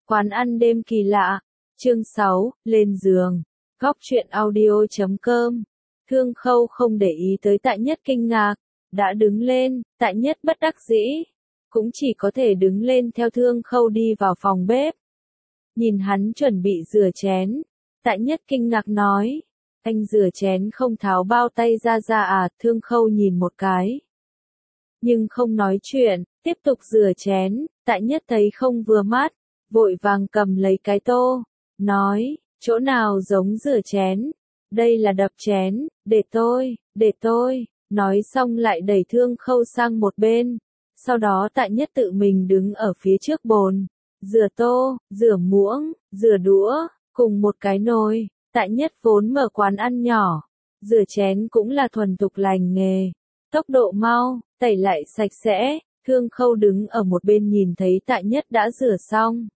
Quán ăn đêm kỳ lạ. Chương 6, lên giường. Góc truyện audio.com. Thương Khâu không để ý tới Tạ Nhất kinh ngạc, đã đứng lên. Tạ Nhất bất đắc dĩ, cũng chỉ có thể đứng lên theo Thương Khâu đi vào phòng bếp. Nhìn hắn chuẩn bị rửa chén, Tạ Nhất kinh ngạc nói, anh rửa chén không tháo bao tay ra à? Thương Khâu nhìn một cái, nhưng không nói chuyện, tiếp tục rửa chén. Tạ Nhất thấy không vừa mắt, vội vàng cầm lấy cái tô, nói, chỗ nào giống rửa chén, đây là đập chén, để tôi, nói xong lại đẩy Thương Khâu sang một bên, sau đó Tạ Nhất tự mình đứng ở phía trước bồn, rửa tô, rửa muỗng, rửa đũa, cùng một cái nồi. Tạ Nhất vốn mở quán ăn nhỏ, rửa chén cũng là thuần thục lành nghề, tốc độ mau, tẩy lại sạch sẽ. Thương Khâu đứng ở một bên nhìn thấy Tạ Nhất đã rửa xong,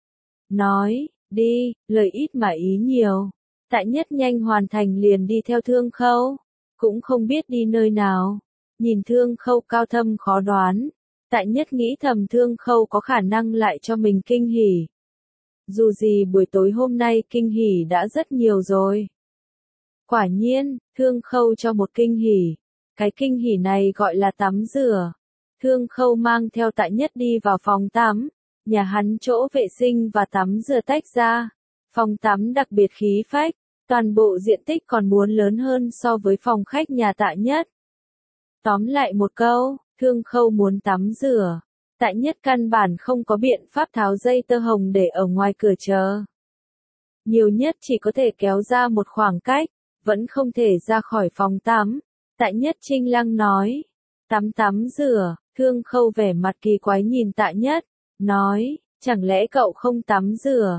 nói, đi, lời ít mà ý nhiều. Tạ Nhất nhanh hoàn thành liền đi theo Thương Khâu, cũng không biết đi nơi nào. Nhìn Thương Khâu cao thâm khó đoán, Tạ Nhất nghĩ thầm Thương Khâu có khả năng lại cho mình kinh hỉ. Dù gì buổi tối hôm nay kinh hỉ đã rất nhiều rồi. Quả nhiên, Thương Khâu cho một kinh hỉ. Cái kinh hỉ này gọi là tắm rửa. Thương Khâu mang theo Tạ Nhất đi vào phòng tắm. Nhà hắn chỗ vệ sinh và tắm rửa tách ra. Phòng tắm đặc biệt khí phách, toàn bộ diện tích còn muốn lớn hơn so với phòng khách nhà Tạ Nhất. Tóm lại một câu, Thương Khâu muốn tắm rửa. Tạ Nhất căn bản không có biện pháp tháo dây tơ hồng để ở ngoài cửa chờ. Nhiều nhất chỉ có thể kéo ra một khoảng cách, vẫn không thể ra khỏi phòng tắm. Tạ Nhất trinh lăng nói, tắm rửa. Thương Khâu vẻ mặt kỳ quái nhìn Tạ Nhất, nói, chẳng lẽ cậu không tắm rửa?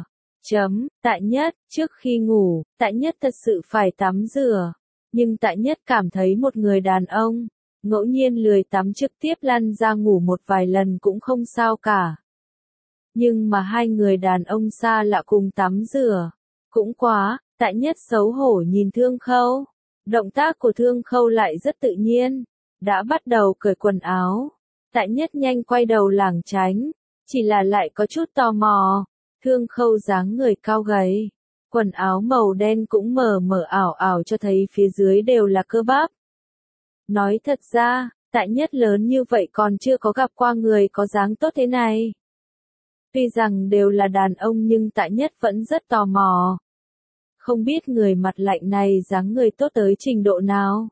Tạ Nhất, trước khi ngủ, Tạ Nhất thật sự phải tắm rửa. Nhưng Tạ Nhất cảm thấy một người đàn ông, ngẫu nhiên lười tắm trực tiếp lăn ra ngủ một vài lần cũng không sao cả. Nhưng mà hai người đàn ông xa lạ cùng tắm rửa, cũng quá. Tạ Nhất xấu hổ nhìn Thương Khâu. Động tác của Thương Khâu lại rất tự nhiên, đã bắt đầu cởi quần áo. Tạ Nhất nhanh quay đầu lảng tránh, chỉ là lại có chút tò mò. Thương Khâu dáng người cao gầy, quần áo màu đen cũng mờ mờ ảo ảo cho thấy phía dưới đều là cơ bắp. Nói thật ra, Tạ Nhất lớn như vậy còn chưa có gặp qua người có dáng tốt thế này. Tuy rằng đều là đàn ông nhưng Tạ Nhất vẫn rất tò mò. Không biết người mặt lạnh này dáng người tốt tới trình độ nào.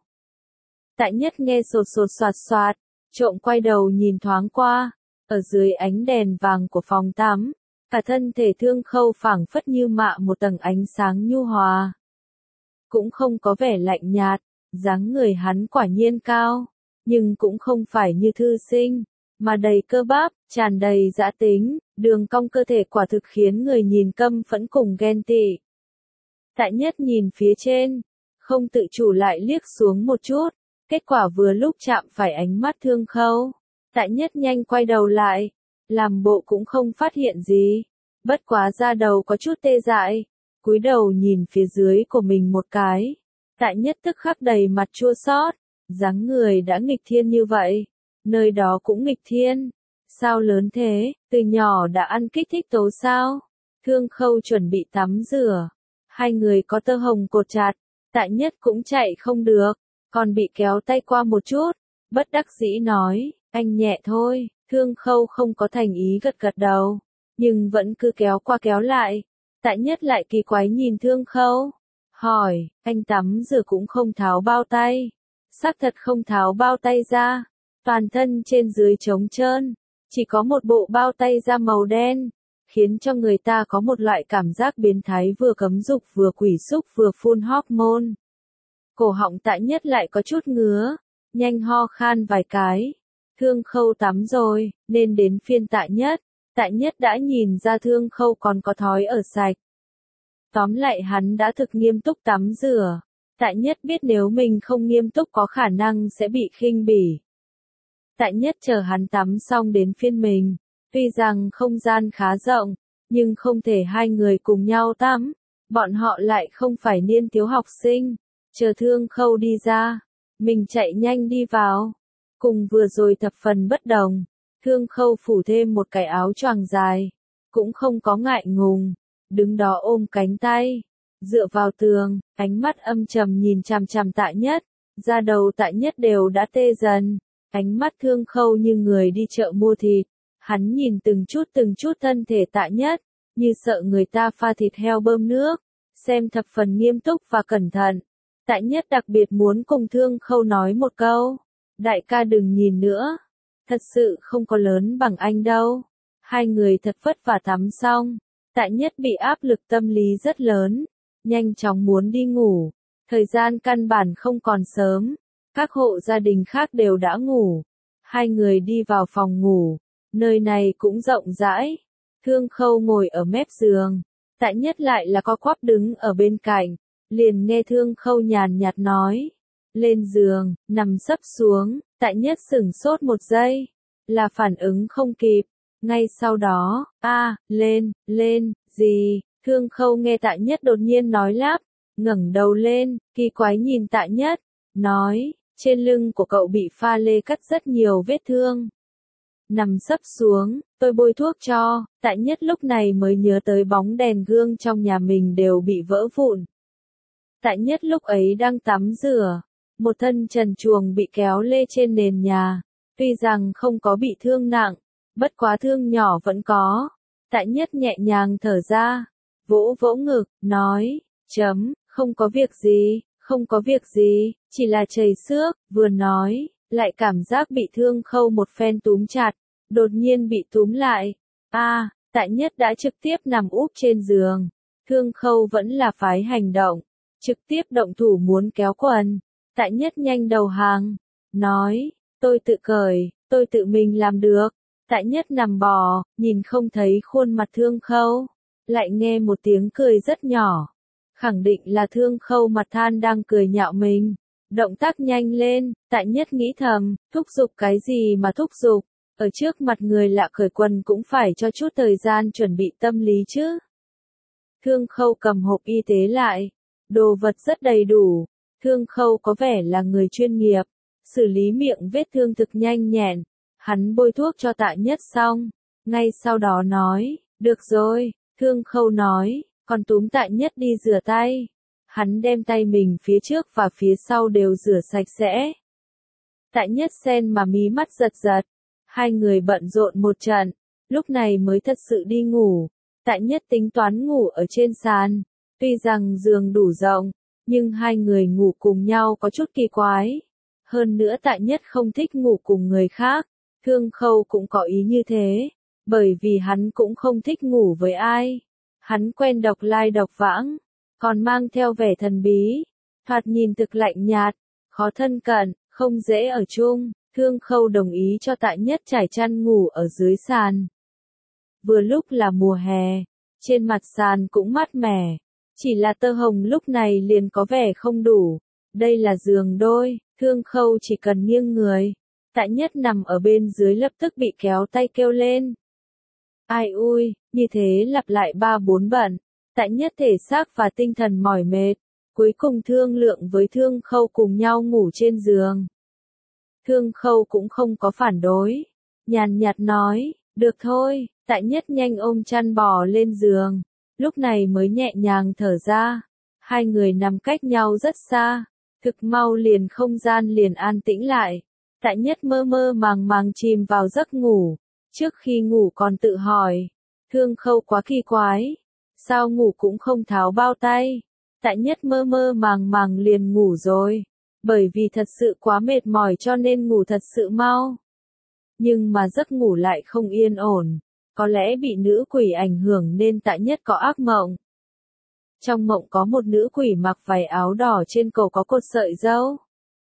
Tạ Nhất nghe sột sột soạt soạt, trộm quay đầu nhìn thoáng qua, ở dưới ánh đèn vàng của phòng tắm, cả thân thể Thương Khâu phảng phất như mạ một tầng ánh sáng nhu hòa. Cũng không có vẻ lạnh nhạt, dáng người hắn quả nhiên cao, nhưng cũng không phải như thư sinh, mà đầy cơ bắp, tràn đầy dã tính, đường cong cơ thể quả thực khiến người nhìn căm phẫn cùng ghen tị. Tạ Nhất nhìn phía trên, không tự chủ lại liếc xuống một chút, kết quả vừa lúc chạm phải ánh mắt Thương Khâu. Tạ Nhất nhanh quay đầu lại, làm bộ cũng không phát hiện gì, bất quá da đầu có chút tê dại, cúi đầu nhìn phía dưới của mình một cái. Tạ Nhất tức khắc đầy mặt chua xót, dáng người đã nghịch thiên như vậy, nơi đó cũng nghịch thiên, sao lớn thế, từ nhỏ đã ăn kích thích tố sao? Thương Khâu chuẩn bị tắm rửa, hai người có tơ hồng cột chặt, Tạ Nhất cũng chạy không được, còn bị kéo tay qua một chút, bất đắc dĩ nói, anh nhẹ thôi. Thương Khâu không có thành ý gật gật đầu, nhưng vẫn cứ kéo qua kéo lại. Tạ Nhất lại kỳ quái nhìn Thương Khâu, hỏi, anh tắm rửa cũng không tháo bao tay? Xác thật không tháo bao tay ra, toàn thân trên dưới trống trơn, chỉ có một bộ bao tay da màu đen, khiến cho người ta có một loại cảm giác biến thái vừa cấm dục vừa quỷ xúc vừa phun hormone. Cổ họng Tạ Nhất lại có chút ngứa, nhanh ho khan vài cái. Thương Khâu tắm rồi, nên đến phiên Tạ Nhất. Tạ Nhất đã nhìn ra Thương Khâu còn có thói ở sạch. Tóm lại hắn đã thực nghiêm túc tắm rửa. Tạ Nhất biết nếu mình không nghiêm túc có khả năng sẽ bị khinh bỉ. Tạ Nhất chờ hắn tắm xong đến phiên mình. Tuy rằng không gian khá rộng, nhưng không thể hai người cùng nhau tắm. Bọn họ lại không phải niên thiếu học sinh. Chờ Thương Khâu đi ra, mình chạy nhanh đi vào. Cùng vừa rồi thập phần bất đồng, Thương Khâu phủ thêm một cái áo choàng dài. cũng không có ngại ngùng, đứng đó ôm cánh tay, dựa vào tường, ánh mắt âm trầm nhìn chằm chằm Tạ Nhất, da đầu Tạ Nhất đều đã tê dần, ánh mắt Thương Khâu như người đi chợ mua thịt, hắn nhìn từng chút thân thể Tạ Nhất, như sợ người ta pha thịt heo bơm nước, xem thập phần nghiêm túc và cẩn thận. Tạ Nhất đặc biệt muốn cùng Thương Khâu nói một câu, đại ca đừng nhìn nữa, thật sự không có lớn bằng anh đâu. Hai người thật vất vả tắm xong, Tạ Nhất bị áp lực tâm lý rất lớn, nhanh chóng muốn đi ngủ, thời gian căn bản không còn sớm, các hộ gia đình khác đều đã ngủ. Hai người đi vào phòng ngủ, nơi này cũng rộng rãi, Thương Khâu ngồi ở mép giường, Tạ Nhất lại là co quắp đứng ở bên cạnh, liền nghe Thương Khâu nhàn nhạt nói, lên giường, nằm sấp xuống, Tạ Nhất sửng sốt một giây, là phản ứng không kịp, ngay sau đó, lên, gì, Thương Khâu nghe Tạ Nhất đột nhiên nói lắp, ngẩng đầu lên, kỳ quái nhìn Tạ Nhất, nói, trên lưng của cậu bị pha lê cắt rất nhiều vết thương. Nằm sấp xuống, tôi bôi thuốc cho, Tạ Nhất lúc này mới nhớ tới bóng đèn gương trong nhà mình đều bị vỡ vụn. Tạ Nhất lúc ấy đang tắm rửa, một thân trần truồng bị kéo lê trên nền nhà, tuy rằng không có bị thương nặng, bất quá thương nhỏ vẫn có. Tạ Nhất nhẹ nhàng thở ra, vỗ vỗ ngực, nói, không có việc gì, chỉ là chảy xước, vừa nói, lại cảm giác bị Thương Khâu một phen túm chặt, đột nhiên bị túm lại. Tạ Nhất đã trực tiếp nằm úp trên giường, Thương Khâu vẫn là phái hành động, trực tiếp động thủ muốn kéo quần. Tạ Nhất nhanh đầu hàng, nói, tôi tự cởi, tôi tự mình làm được. Tạ Nhất nằm bò, nhìn không thấy khuôn mặt Thương Khâu, lại nghe một tiếng cười rất nhỏ. Khẳng định là Thương Khâu mặt than đang cười nhạo mình. Động tác nhanh lên, Tạ Nhất nghĩ thầm, thúc giục cái gì mà thúc giục, ở trước mặt người lạ cởi quần cũng phải cho chút thời gian chuẩn bị tâm lý chứ. Thương Khâu cầm hộp y tế lại, đồ vật rất đầy đủ. Thương Khâu có vẻ là người chuyên nghiệp, xử lý miệng vết thương thực nhanh nhẹn. Hắn bôi thuốc cho Tạ Nhất xong, ngay sau đó nói, được rồi, Thương Khâu nói, còn túm Tạ Nhất đi rửa tay. Hắn đem tay mình phía trước và phía sau đều rửa sạch sẽ. Tạ Nhất sen mà mí mắt giật giật, hai người bận rộn một trận, lúc này mới thật sự đi ngủ. Tạ Nhất tính toán ngủ ở trên sàn, tuy rằng giường đủ rộng, nhưng hai người ngủ cùng nhau có chút kỳ quái. Hơn nữa Tạ Nhất không thích ngủ cùng người khác, Thương Khâu cũng có ý như thế, bởi vì hắn cũng không thích ngủ với ai. Hắn quen độc lai độc vãng, còn mang theo vẻ thần bí, thoạt nhìn thực lạnh nhạt, khó thân cận, không dễ ở chung. Thương Khâu đồng ý cho Tạ Nhất trải chăn ngủ ở dưới sàn. Vừa lúc là mùa hè, trên mặt sàn cũng mát mẻ, chỉ là tơ hồng lúc này liền có vẻ không đủ. Đây là giường đôi, Thương Khâu chỉ cần nghiêng người, Tạ Nhất nằm ở bên dưới lập tức bị kéo tay kêu lên. Ai ui, như thế lặp lại 3-4 bận, Tạ Nhất thể xác và tinh thần mỏi mệt, cuối cùng thương lượng với Thương Khâu cùng nhau ngủ trên giường. Thương Khâu cũng không có phản đối, nhàn nhạt nói, được thôi. Tạ Nhất nhanh ôm chăn bò lên giường, lúc này mới nhẹ nhàng thở ra. Hai người nằm cách nhau rất xa, thực mau liền không gian liền an tĩnh lại. Tạ Nhất mơ mơ màng màng chìm vào giấc ngủ, trước khi ngủ còn tự hỏi, Thương Khâu quá kỳ quái, sao ngủ cũng không tháo bao tay. Tạ Nhất mơ mơ màng màng liền ngủ rồi, bởi vì thật sự quá mệt mỏi cho nên ngủ thật sự mau. Nhưng mà giấc ngủ lại không yên ổn, có lẽ bị nữ quỷ ảnh hưởng nên Tạ Nhất có ác mộng. Trong mộng có một nữ quỷ mặc váy áo đỏ trên cổ có cột sợi râu,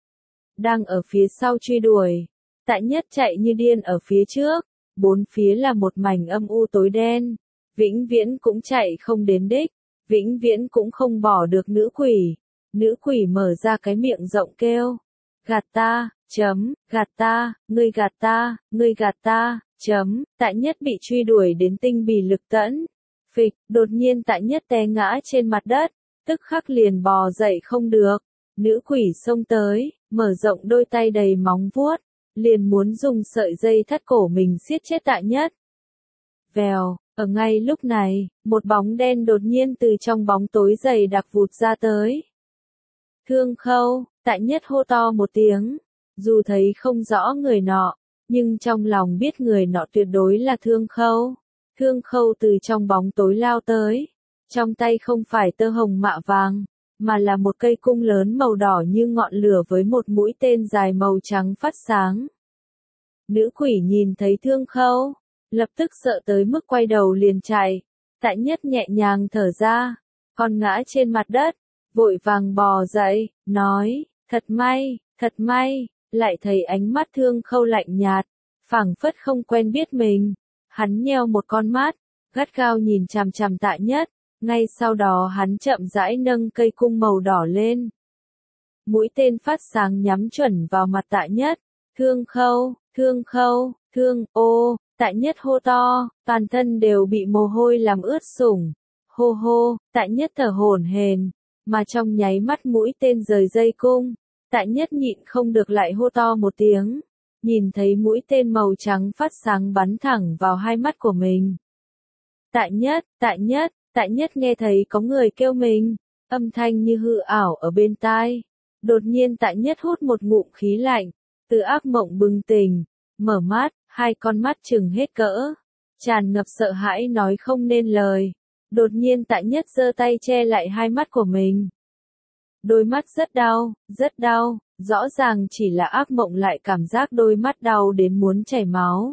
đang ở phía sau truy đuổi. Tạ Nhất chạy như điên ở phía trước, bốn phía là một mảnh âm u tối đen, vĩnh viễn cũng chạy không đến đích, vĩnh viễn cũng không bỏ được nữ quỷ. Nữ quỷ mở ra cái miệng rộng kêu, gạt ta, gạt ta, ngươi gạt ta, ngươi gạt ta, Tạ Nhất bị truy đuổi đến tinh bì lực tẫn. Phịch, đột nhiên Tạ Nhất té ngã trên mặt đất, tức khắc liền bò dậy không được. Nữ quỷ xông tới, mở rộng đôi tay đầy móng vuốt, liền muốn dùng sợi dây thắt cổ mình siết chết Tạ Nhất. Vèo, Ở ngay lúc này, một bóng đen đột nhiên từ trong bóng tối dày đặc vụt ra tới. Thương Khâu, Tại Nhất hô to một tiếng, dù thấy không rõ người nọ, nhưng trong lòng biết người nọ tuyệt đối là Thương Khâu. Thương Khâu từ trong bóng tối lao tới, trong tay không phải tơ hồng mạ vàng, mà là một cây cung lớn màu đỏ như ngọn lửa với một mũi tên dài màu trắng phát sáng. Nữ quỷ nhìn thấy Thương Khâu, lập tức sợ tới mức quay đầu liền chạy. Tại Nhất nhẹ nhàng thở ra, còn ngã trên mặt đất, vội vàng bò dậy, nói, thật may, lại thấy ánh mắt Thương Khâu lạnh nhạt, phảng phất không quen biết mình. Hắn nheo một con mắt, gắt gao nhìn chằm chằm Tại Nhất, ngay sau đó hắn chậm rãi nâng cây cung màu đỏ lên. Mũi tên phát sáng nhắm chuẩn vào mặt Tại Nhất. Thương Khâu, Tại Nhất hô to, toàn thân đều bị mồ hôi làm ướt sũng. Hô, Tại Nhất thở hổn hển, mà trong nháy mắt mũi tên rời dây cung, Tại Nhất nhịn không được lại hô to một tiếng, nhìn thấy mũi tên màu trắng phát sáng bắn thẳng vào hai mắt của mình. Tại Nhất nghe thấy có người kêu mình, âm thanh như hư ảo ở bên tai. Đột nhiên Tại Nhất hút một ngụm khí lạnh, từ ác mộng bừng tỉnh, mở mắt, hai con mắt trừng hết cỡ, tràn ngập sợ hãi nói không nên lời. Đột nhiên Tại Nhất giơ tay che lại hai mắt của mình. Đôi mắt rất đau, rõ ràng chỉ là ác mộng lại cảm giác đôi mắt đau đến muốn chảy máu.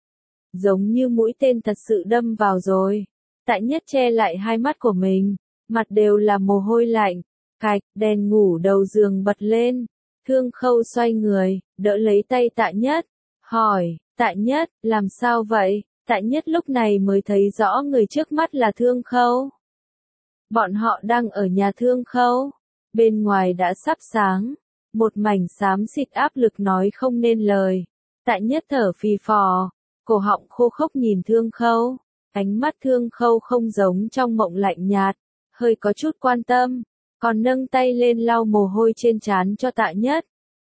Giống như mũi tên thật sự đâm vào rồi. Tại Nhất che lại hai mắt của mình, mặt đều là mồ hôi lạnh. Cạch, đèn ngủ đầu giường bật lên. Thương Khâu xoay người, đỡ lấy tay Tại Nhất, hỏi, Tại Nhất, làm sao vậy? Tại Nhất lúc này mới thấy rõ người trước mắt là Thương Khâu. Bọn họ đang ở nhà Thương Khâu. Bên ngoài đã sắp sáng, một mảnh xám xịt áp lực nói không nên lời. Tại Nhất thở phì phò, cổ họng khô khốc nhìn Thương Khâu. Ánh mắt Thương Khâu không giống trong mộng lạnh nhạt, hơi có chút quan tâm, còn nâng tay lên lau mồ hôi trên trán cho Tại Nhất.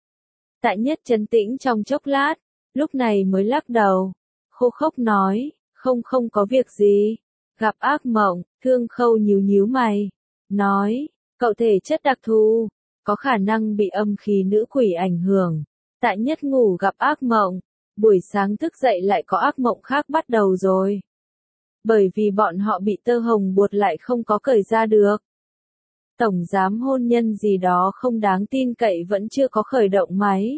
Tại Nhất trấn tĩnh trong chốc lát, lúc này mới lắc đầu, khô khốc nói, không có việc gì. Gặp ác mộng, Thương Khâu nhíu mày, nói, cậu thể chất đặc thù, có khả năng bị âm khí nữ quỷ ảnh hưởng. Tại Nhất ngủ gặp ác mộng, buổi sáng thức dậy lại có ác mộng khác bắt đầu rồi. Bởi vì bọn họ bị tơ hồng buộc lại không có cởi ra được. Tổng giám hôn nhân gì đó không đáng tin cậy vẫn chưa có khởi động máy.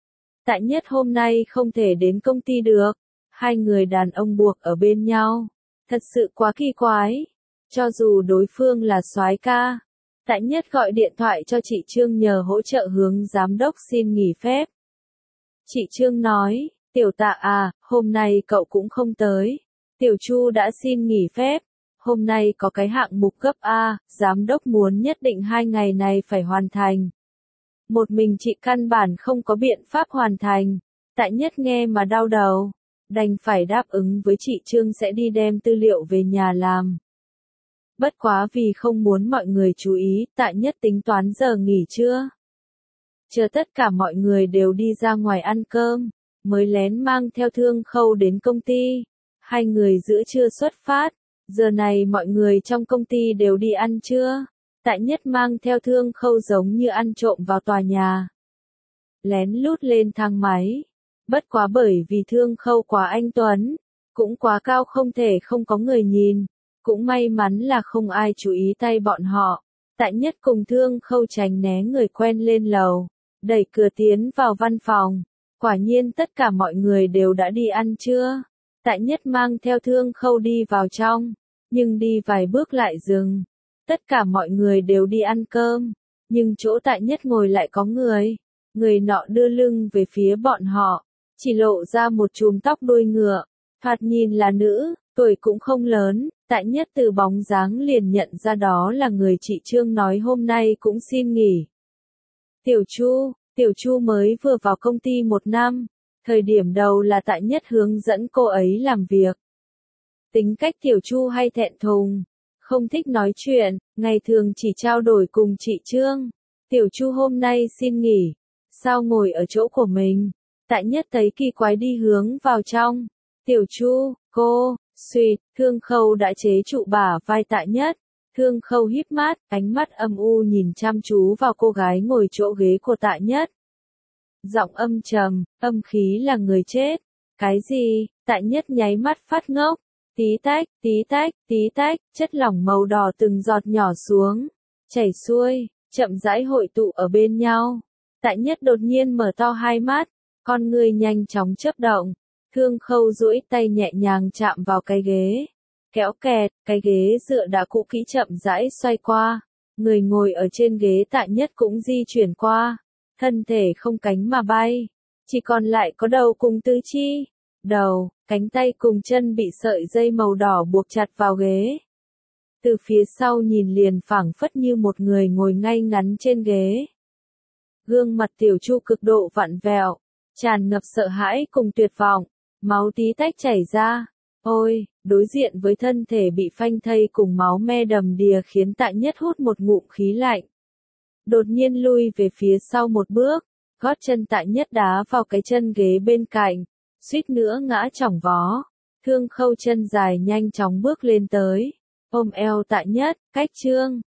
Tại Nhất hôm nay không thể đến công ty được. Hai người đàn ông buộc ở bên nhau. Thật sự quá kỳ quái. Cho dù đối phương là soái ca. Tại Nhất gọi điện thoại cho chị Trương nhờ hỗ trợ hướng giám đốc xin nghỉ phép. Chị Trương nói, Tiểu Tạ à, hôm nay cậu cũng không tới. Tiểu Chu đã xin nghỉ phép. Hôm nay có cái hạng mục cấp A, giám đốc muốn nhất định 2 ngày này phải hoàn thành. Một mình chị căn bản không có biện pháp hoàn thành. Tại Nhất nghe mà đau đầu. Đành phải đáp ứng với chị Trương sẽ đi đem tư liệu về nhà làm. Bất quá vì không muốn mọi người chú ý, Tại Nhất tính toán giờ nghỉ trưa. Chờ tất cả mọi người đều đi ra ngoài ăn cơm, mới lén mang theo Thương Khâu đến công ty. Hai người giữa trưa xuất phát, giờ này mọi người trong công ty đều đi ăn trưa. Tại Nhất mang theo Thương Khâu giống như ăn trộm vào tòa nhà. Lén lút lên thang máy. Bất quá bởi vì Thương Khâu quá anh tuấn, cũng quá cao không thể không có người nhìn. Cũng may mắn là không ai chú ý tay bọn họ. Tại Nhất cùng Thương Khâu tránh né người quen lên lầu, đẩy cửa tiến vào văn phòng. Quả nhiên tất cả mọi người đều đã đi ăn trưa. Tại Nhất mang theo Thương Khâu đi vào trong, nhưng đi vài bước lại dừng. Tất cả mọi người đều đi ăn cơm, nhưng chỗ Tại Nhất ngồi lại có người. Người nọ đưa lưng về phía bọn họ, chỉ lộ ra một chùm tóc đuôi ngựa. Thoạt nhìn là nữ, tuổi cũng không lớn. Tại Nhất từ bóng dáng liền nhận ra đó là người chị Trương nói hôm nay cũng xin nghỉ. Tiểu Chu mới vừa vào công ty 1 năm. Thời điểm đầu là Tại Nhất hướng dẫn cô ấy làm việc. Tính cách Tiểu Chu hay thẹn thùng, không thích nói chuyện, ngày thường chỉ trao đổi cùng chị Trương. Tiểu Chu hôm nay xin nghỉ, sao ngồi ở chỗ của mình? Tại Nhất thấy kỳ quái đi hướng vào trong. Tiểu Chu, cô, Xuyệt, Thương Khâu đã chế trụ bả vai Tạ Nhất. Thương Khâu híp mắt, ánh mắt âm u nhìn chăm chú vào cô gái ngồi chỗ ghế của Tạ Nhất. Giọng âm trầm, âm khí là người chết. Cái gì? Tạ Nhất nháy mắt phát ngốc. Tí tách, tí tách, tí tách, chất lỏng màu đỏ từng giọt nhỏ xuống, chảy xuôi, chậm rãi hội tụ ở bên nhau. Tạ Nhất đột nhiên mở to hai mắt, con người nhanh chóng chớp động. Thương Khâu duỗi tay nhẹ nhàng chạm vào cái ghế. Kéo kẹt, cái ghế dựa đã cũ kỹ chậm rãi xoay qua. Người ngồi ở trên ghế Tạ Nhất cũng di chuyển qua. Thân thể không cánh mà bay. Chỉ còn lại có đầu cùng tứ chi. Đầu, cánh tay cùng chân bị sợi dây màu đỏ buộc chặt vào ghế. Từ phía sau nhìn liền phảng phất như một người ngồi ngay ngắn trên ghế. Gương mặt Tiểu Chu cực độ vặn vẹo, tràn ngập sợ hãi cùng tuyệt vọng, máu tí tách chảy ra. Ôi, đối diện với thân thể bị phanh thây cùng máu me đầm đìa khiến Tạ Nhất hút một ngụm khí lạnh. Đột nhiên lui về phía sau một bước, gót chân Tạ Nhất đá vào cái chân ghế bên cạnh, suýt nữa ngã chỏng vó. Thương Khâu chân dài nhanh chóng bước lên tới, ôm eo Tạ Nhất, cách Trương